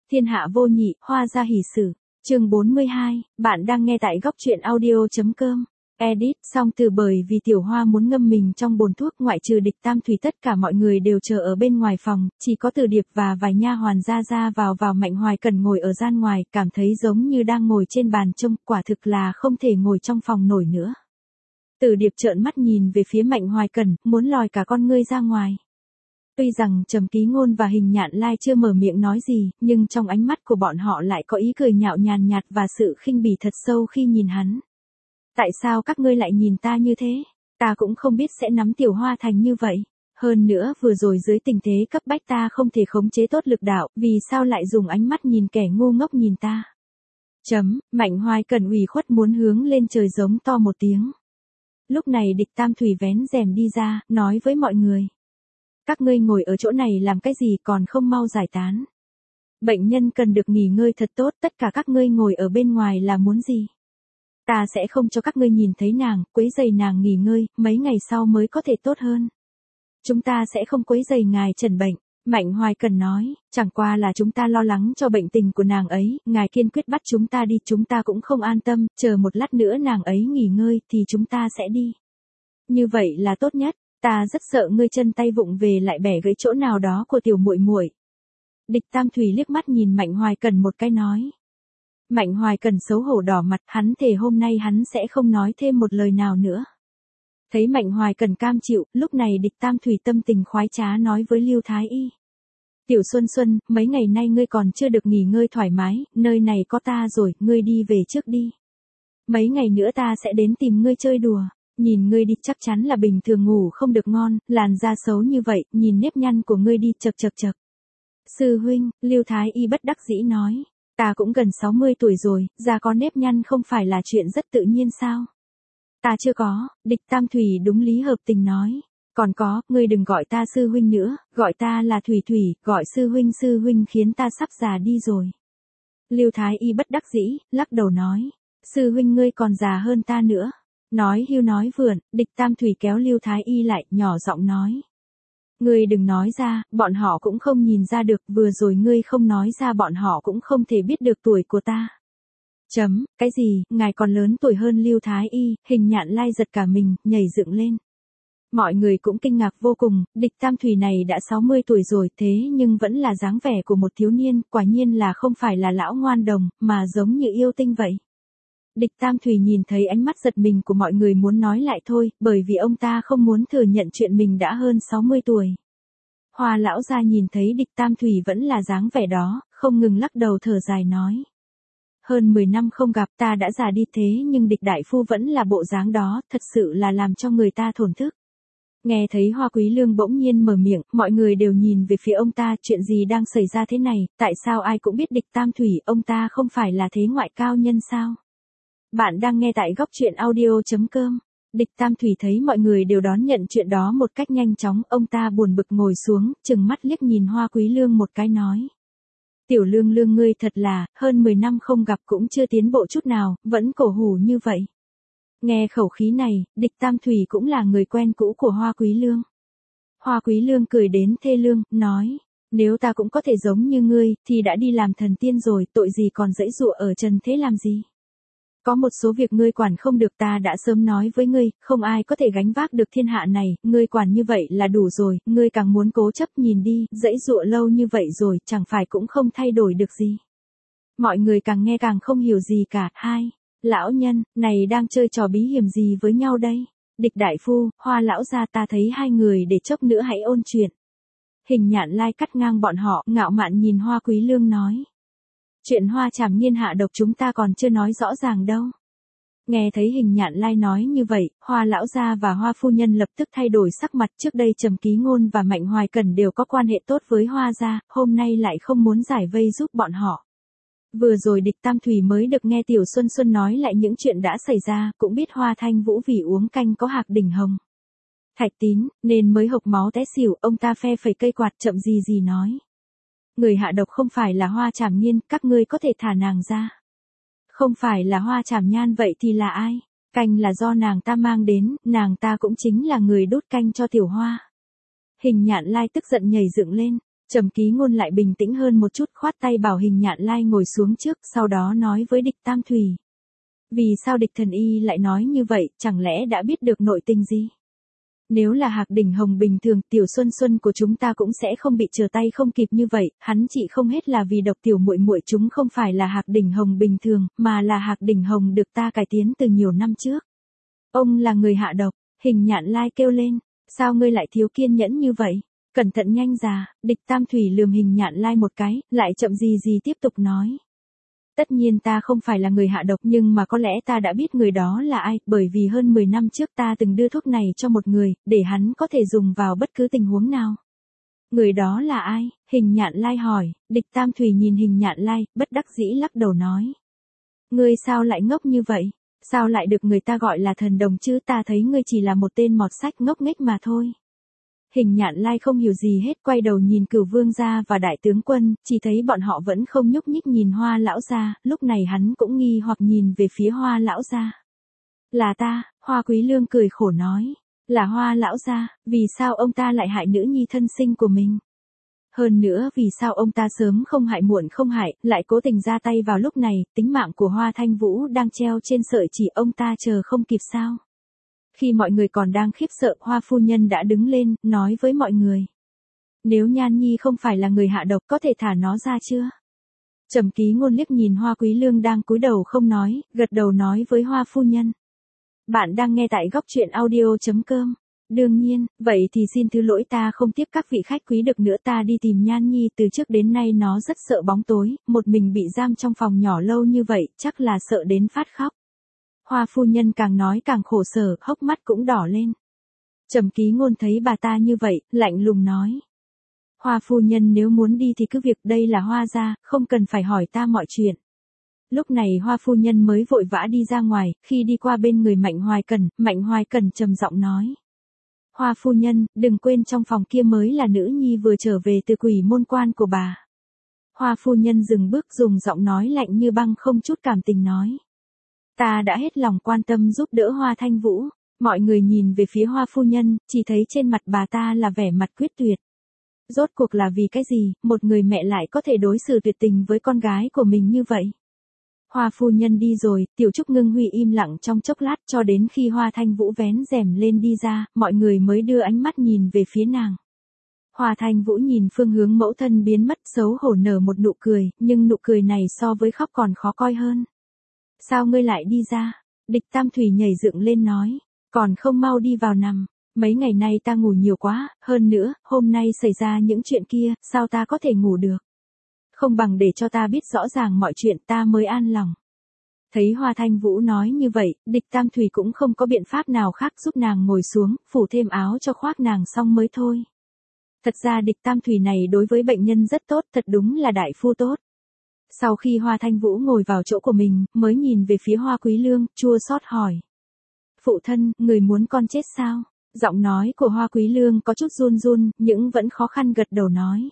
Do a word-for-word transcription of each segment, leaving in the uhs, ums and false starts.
Thiên hạ vô nhị, hoa gia hỷ sử. Chương bốn mươi hai, bạn đang nghe tại góc truyện audio.com. Edit, xong từ bởi vì Tiểu Hoa muốn ngâm mình trong bồn thuốc, ngoại trừ Địch Tam Thủy tất cả mọi người đều chờ ở bên ngoài phòng, chỉ có Từ Điệp và vài nha hoàn ra ra vào vào. Mạnh Hoài Cần ngồi ở gian ngoài, cảm thấy giống như đang ngồi trên bàn trông, quả thực là không thể ngồi trong phòng nổi nữa. Từ Điệp trợn mắt nhìn về phía Mạnh Hoài Cần, muốn lòi cả con ngươi ra ngoài. Tuy rằng Trầm Ký Ngôn và Hình Nhạn Lai chưa mở miệng nói gì, nhưng trong ánh mắt của bọn họ lại có ý cười nhạo nhàn nhạt và sự khinh bỉ thật sâu khi nhìn hắn. Tại sao các ngươi lại nhìn ta như thế? Ta cũng không biết sẽ nắm Tiểu Hoa thành như vậy. Hơn nữa vừa rồi dưới tình thế cấp bách ta không thể khống chế tốt lực đạo, vì sao lại dùng ánh mắt nhìn kẻ ngu ngốc nhìn ta? Chấm, Mạnh Hoài Cần ủy khuất muốn hướng lên trời giống to một tiếng. Lúc này Địch Tam Thủy vén rèm đi ra, nói với mọi người. Các ngươi ngồi ở chỗ này làm cái gì còn không mau giải tán. Bệnh nhân cần được nghỉ ngơi thật tốt, tất cả các ngươi ngồi ở bên ngoài là muốn gì? Ta sẽ không cho các ngươi nhìn thấy nàng, quấy rầy nàng nghỉ ngơi, mấy ngày sau mới có thể tốt hơn. Chúng ta sẽ không quấy rầy ngài trần bệnh, Mạnh Hoài Cần nói, chẳng qua là chúng ta lo lắng cho bệnh tình của nàng ấy, ngài kiên quyết bắt chúng ta đi, chúng ta cũng không an tâm, chờ một lát nữa nàng ấy nghỉ ngơi thì chúng ta sẽ đi. Như vậy là tốt nhất, ta rất sợ ngươi chân tay vụng về lại bẻ gãy chỗ nào đó của tiểu muội muội. Địch Tam Thủy liếc mắt nhìn Mạnh Hoài Cần một cái nói. Mạnh Hoài Cần xấu hổ đỏ mặt, hắn thề hôm nay hắn sẽ không nói thêm một lời nào nữa. Thấy Mạnh Hoài Cần cam chịu, lúc này Địch Tam Thủy tâm tình khoái trá nói với Lưu Thái Y. Tiểu Xuân Xuân, mấy ngày nay ngươi còn chưa được nghỉ ngơi thoải mái, nơi này có ta rồi, ngươi đi về trước đi. Mấy ngày nữa ta sẽ đến tìm ngươi chơi đùa, nhìn ngươi đi chắc chắn là bình thường ngủ không được ngon, làn da xấu như vậy, nhìn nếp nhăn của ngươi đi chật chật chật. Sư huynh, Lưu Thái Y bất đắc dĩ nói. Ta cũng gần sáu mươi tuổi rồi, da có nếp nhăn không phải là chuyện rất tự nhiên sao? Ta chưa có, Địch Tam Thủy đúng lý hợp tình nói. Còn có, ngươi đừng gọi ta sư huynh nữa, gọi ta là Thủy Thủy, gọi sư huynh sư huynh khiến ta sắp già đi rồi. Lưu Thái Y bất đắc dĩ, lắc đầu nói. Sư huynh ngươi còn già hơn ta nữa. Nói hưu nói vượn, Địch Tam Thủy kéo Lưu Thái Y lại, nhỏ giọng nói. Ngươi đừng nói ra, bọn họ cũng không nhìn ra được, vừa rồi ngươi không nói ra bọn họ cũng không thể biết được tuổi của ta. Chấm, cái gì, ngài còn lớn tuổi hơn Lưu Thái Y, Hình Nhạn Lai giật cả mình, nhảy dựng lên. Mọi người cũng kinh ngạc vô cùng, Địch Tam Thủy này đã sáu mươi tuổi rồi thế nhưng vẫn là dáng vẻ của một thiếu niên, quả nhiên là không phải là lão ngoan đồng, mà giống như yêu tinh vậy. Địch Tam Thủy nhìn thấy ánh mắt giật mình của mọi người muốn nói lại thôi, bởi vì ông ta không muốn thừa nhận chuyện mình đã hơn sáu mươi tuổi. Hoa lão gia nhìn thấy Địch Tam Thủy vẫn là dáng vẻ đó, không ngừng lắc đầu thở dài nói. Hơn mười năm không gặp ta đã già đi thế nhưng Địch đại phu vẫn là bộ dáng đó, thật sự là làm cho người ta thổn thức. Nghe thấy Hoa Quý Lương bỗng nhiên mở miệng, mọi người đều nhìn về phía ông ta, chuyện gì đang xảy ra thế này, tại sao ai cũng biết Địch Tam Thủy, ông ta không phải là thế ngoại cao nhân sao? Bạn đang nghe tại góc truyện audio.com. Địch Tam Thủy thấy mọi người đều đón nhận chuyện đó một cách nhanh chóng, ông ta buồn bực ngồi xuống, chừng mắt liếc nhìn Hoa Quý Lương một cái nói. Tiểu Lương Lương ngươi thật là, hơn mười năm không gặp cũng chưa tiến bộ chút nào, vẫn cổ hủ như vậy. Nghe khẩu khí này, Địch Tam Thủy cũng là người quen cũ của Hoa Quý Lương. Hoa Quý Lương cười đến thê lương, nói. Nếu ta cũng có thể giống như ngươi, thì đã đi làm thần tiên rồi, tội gì còn dãy dụa ở trần thế làm gì? Có một số việc ngươi quản không được ta đã sớm nói với ngươi, không ai có thể gánh vác được thiên hạ này, ngươi quản như vậy là đủ rồi, ngươi càng muốn cố chấp nhìn đi, dãy dụa lâu như vậy rồi, chẳng phải cũng không thay đổi được gì. Mọi người càng nghe càng không hiểu gì cả, hai, lão nhân, này đang chơi trò bí hiểm gì với nhau đây? Địch đại phu, Hoa lão gia ta thấy hai người để chốc nữa hãy ôn chuyện. Hình Nhạn Lai cắt ngang bọn họ, ngạo mạn nhìn Hoa Quý Lương nói. Chuyện Hoa Trảm Nghiên hạ độc chúng ta còn chưa nói rõ ràng đâu. Nghe thấy Hình Nhạn Lai nói như vậy, Hoa lão gia và Hoa phu nhân lập tức thay đổi sắc mặt, trước đây Trầm Ký Ngôn và Mạnh Hoài Cần đều có quan hệ tốt với Hoa gia, hôm nay lại không muốn giải vây giúp bọn họ. Vừa rồi Địch Tam Thủy mới được nghe Tiểu Xuân Xuân nói lại những chuyện đã xảy ra, cũng biết Hoa Thanh Vũ vì uống canh có hạc đỉnh hồng. Thạch Tín, nên mới hộc máu té xỉu, ông ta phe phẩy cây quạt chậm gì gì nói. Người hạ độc không phải là Hoa Trảm Nghiên, các ngươi có thể thả nàng ra. Không phải là Hoa Trảm Nhan vậy thì là ai? Canh là do nàng ta mang đến, nàng ta cũng chính là người đốt canh cho Tiểu Hoa. Hình Nhạn Lai tức giận nhảy dựng lên. Trầm Ký Ngôn lại bình tĩnh hơn một chút, khoát tay bảo Hình Nhạn Lai ngồi xuống trước, sau đó nói với Địch Tam Thủy. Vì sao Địch thần y lại nói như vậy, chẳng lẽ đã biết được nội tình gì? Nếu là Hạc Đỉnh Hồng bình thường, Tiểu Xuân Xuân của chúng ta cũng sẽ không bị trở tay không kịp như vậy, hắn trị không hết là vì độc tiểu muội muội chúng không phải là Hạc Đỉnh Hồng bình thường, mà là Hạc Đỉnh Hồng được ta cải tiến từ nhiều năm trước. Ông là người hạ độc, Hình Nhạn Lai kêu lên, sao ngươi lại thiếu kiên nhẫn như vậy? Cẩn thận nhanh già, Địch Tam Thủy lườm Hình Nhạn Lai một cái, lại chậm gì gì tiếp tục nói. Tất nhiên ta không phải là người hạ độc, nhưng mà có lẽ ta đã biết người đó là ai, bởi vì hơn mười năm trước ta từng đưa thuốc này cho một người, để hắn có thể dùng vào bất cứ tình huống nào. Người đó là ai? Hình Nhạn Lai hỏi. Địch Tam Thủy nhìn Hình Nhạn Lai, bất đắc dĩ lắc đầu nói. Ngươi sao lại ngốc như vậy? Sao lại được người ta gọi là thần đồng chứ, ta thấy ngươi chỉ là một tên mọt sách ngốc nghếch mà thôi. Hình Nhạn Lai không hiểu gì hết, quay đầu nhìn Cửu Vương gia và đại tướng quân, chỉ thấy bọn họ vẫn không nhúc nhích nhìn Hoa lão gia, lúc này hắn cũng nghi hoặc nhìn về phía Hoa lão gia. Là ta, Hoa Quý Lương cười khổ nói, là Hoa lão gia, vì sao ông ta lại hại nữ nhi thân sinh của mình? Hơn nữa vì sao ông ta sớm không hại muộn không hại, lại cố tình ra tay vào lúc này, tính mạng của Hoa Thanh Vũ đang treo trên sợi chỉ, ông ta chờ không kịp sao? Khi mọi người còn đang khiếp sợ, Hoa phu nhân đã đứng lên, nói với mọi người. Nếu Nhan Nhi không phải là người hạ độc, có thể thả nó ra chưa? Trầm Ký Ngôn liếc nhìn Hoa Quý Lương đang cúi đầu không nói, gật đầu nói với Hoa phu nhân. Bạn đang nghe tại góc truyện audio chấm com. Đương nhiên, vậy thì xin thứ lỗi, ta không tiếp các vị khách quý được nữa, ta đi tìm Nhan Nhi, từ trước đến nay nó rất sợ bóng tối, một mình bị giam trong phòng nhỏ lâu như vậy, chắc là sợ đến phát khóc. Hoa phu nhân càng nói càng khổ sở, hốc mắt cũng đỏ lên. Trầm Ký Ngôn thấy bà ta như vậy, lạnh lùng nói. Hoa phu nhân nếu muốn đi thì cứ việc, đây là Hoa gia, không cần phải hỏi ta mọi chuyện. Lúc này Hoa phu nhân mới vội vã đi ra ngoài, khi đi qua bên người Mạnh Hoài Cẩn, Mạnh Hoài Cẩn trầm giọng nói. Hoa phu nhân, đừng quên trong phòng kia mới là nữ nhi vừa trở về từ Quỷ Môn Quan của bà. Hoa phu nhân dừng bước, dùng giọng nói lạnh như băng không chút cảm tình nói. Ta đã hết lòng quan tâm giúp đỡ Hoa Thanh Vũ. Mọi người nhìn về phía Hoa phu nhân, chỉ thấy trên mặt bà ta là vẻ mặt quyết tuyệt. Rốt cuộc là vì cái gì, một người mẹ lại có thể đối xử tuyệt tình với con gái của mình như vậy? Hoa phu nhân đi rồi, Tiểu Trúc Ngưng Huy im lặng trong chốc lát, cho đến khi Hoa Thanh Vũ vén rèm lên đi ra, mọi người mới đưa ánh mắt nhìn về phía nàng. Hoa Thanh Vũ nhìn phương hướng mẫu thân biến mất, xấu hổ nở một nụ cười, nhưng nụ cười này so với khóc còn khó coi hơn. Sao ngươi lại đi ra? Địch Tam Thủy nhảy dựng lên nói, còn không mau đi vào nằm. Mấy ngày nay ta ngủ nhiều quá, hơn nữa, hôm nay xảy ra những chuyện kia, sao ta có thể ngủ được? Không bằng để cho ta biết rõ ràng mọi chuyện, ta mới an lòng. Thấy Hoa Thanh Vũ nói như vậy, Địch Tam Thủy cũng không có biện pháp nào khác, giúp nàng ngồi xuống, phủ thêm áo cho khoác nàng xong mới thôi. Thật ra Địch Tam Thủy này đối với bệnh nhân rất tốt, thật đúng là đại phu tốt. Sau khi Hoa Thanh Vũ ngồi vào chỗ của mình, mới nhìn về phía Hoa Quý Lương, chua xót hỏi. Phụ thân, người muốn con chết sao? Giọng nói của Hoa Quý Lương có chút run run, nhưng vẫn khó khăn gật đầu nói.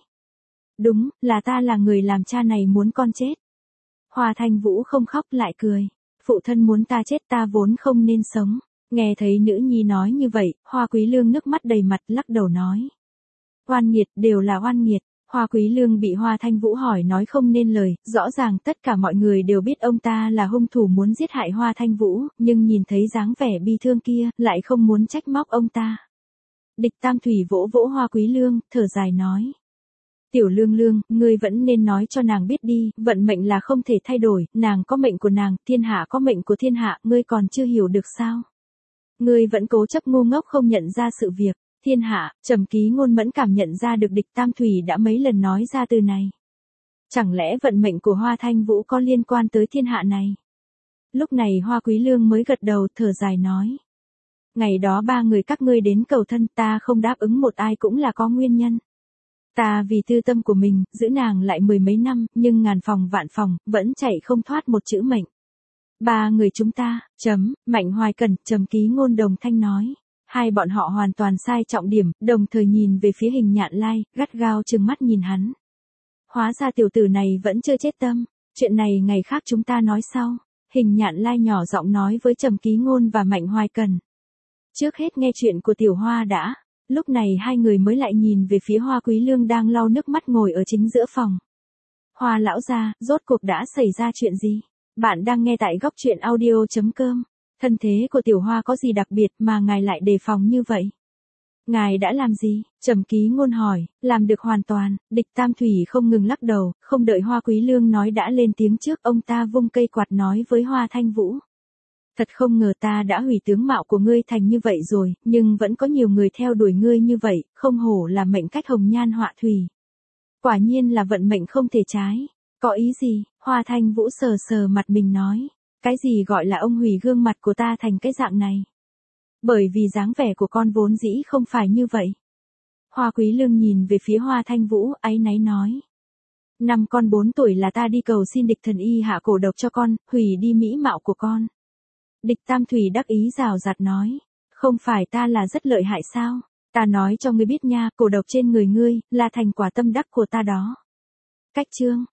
Đúng, là ta là người làm cha này muốn con chết. Hoa Thanh Vũ không khóc lại cười. Phụ thân muốn ta chết, ta vốn không nên sống. Nghe thấy nữ nhi nói như vậy, Hoa Quý Lương nước mắt đầy mặt lắc đầu nói. Oan nghiệt, đều là oan nghiệt. Hoa Quý Lương bị Hoa Thanh Vũ hỏi nói không nên lời, rõ ràng tất cả mọi người đều biết ông ta là hung thủ muốn giết hại Hoa Thanh Vũ, nhưng nhìn thấy dáng vẻ bi thương kia, lại không muốn trách móc ông ta. Địch Tam Thủy vỗ vỗ Hoa Quý Lương, thở dài nói. Tiểu Lương Lương, ngươi vẫn nên nói cho nàng biết đi, vận mệnh là không thể thay đổi, nàng có mệnh của nàng, thiên hạ có mệnh của thiên hạ, ngươi còn chưa hiểu được sao? Ngươi vẫn cố chấp ngu ngốc không nhận ra sự việc. Thiên hạ, Trầm Ký Ngôn mẫn cảm nhận ra được Địch Tam Thủy đã mấy lần nói ra từ này. Chẳng lẽ vận mệnh của Hoa Thanh Vũ có liên quan tới thiên hạ này? Lúc này Hoa Quý Lương mới gật đầu, thở dài nói. Ngày đó ba người các ngươi đến cầu thân, ta không đáp ứng một ai cũng là có nguyên nhân. Ta vì tư tâm của mình, giữ nàng lại mười mấy năm, nhưng ngàn phòng vạn phòng, vẫn chạy không thoát một chữ mệnh. Ba người chúng ta, chấm, Mạnh Hoài Cẩn, Trầm Ký Ngôn đồng thanh nói. Hai bọn họ hoàn toàn sai trọng điểm, đồng thời nhìn về phía Hình Nhạn Lai, gắt gao trừng mắt nhìn hắn. Hóa ra tiểu tử này vẫn chưa chết tâm, chuyện này ngày khác chúng ta nói sau. Hình Nhạn Lai nhỏ giọng nói với Trầm Ký Ngôn và Mạnh Hoài Cẩn. Trước hết nghe chuyện của Tiểu Hoa đã. Lúc này hai người mới lại nhìn về phía Hoa Quý Lương đang lau nước mắt ngồi ở chính giữa phòng. Hoa lão gia, rốt cuộc đã xảy ra chuyện gì? Bạn đang nghe tại góc truyện audio chấm com. Thân thế của Tiểu Hoa có gì đặc biệt mà ngài lại đề phòng như vậy? Ngài đã làm gì? Trầm Ký Ngôn hỏi. Làm được hoàn toàn. Địch Tam Thủy không ngừng lắc đầu, không đợi Hoa Quý Lương nói đã lên tiếng trước, ông ta vung cây quạt nói với Hoa Thanh Vũ. Thật không ngờ ta đã hủy tướng mạo của ngươi thành như vậy rồi, nhưng vẫn có nhiều người theo đuổi ngươi như vậy, không hổ là mệnh cách hồng nhan họa thủy. Quả nhiên là vận mệnh không thể trái. Có ý gì? Hoa Thanh Vũ sờ sờ mặt mình nói. Cái gì gọi là ông hủy gương mặt của ta thành cái dạng này? Bởi vì dáng vẻ của con vốn dĩ không phải như vậy. Hoa Quý Lương nhìn về phía Hoa Thanh Vũ, áy náy nói. Năm con bốn tuổi là ta đi cầu xin địch thần y hạ cổ độc cho con, hủy đi mỹ mạo của con. Địch Tam Thủy đắc ý rào rạt nói. Không phải ta là rất lợi hại sao? Ta nói cho ngươi biết nha, cổ độc trên người ngươi, là thành quả tâm đắc của ta đó. Cách chương,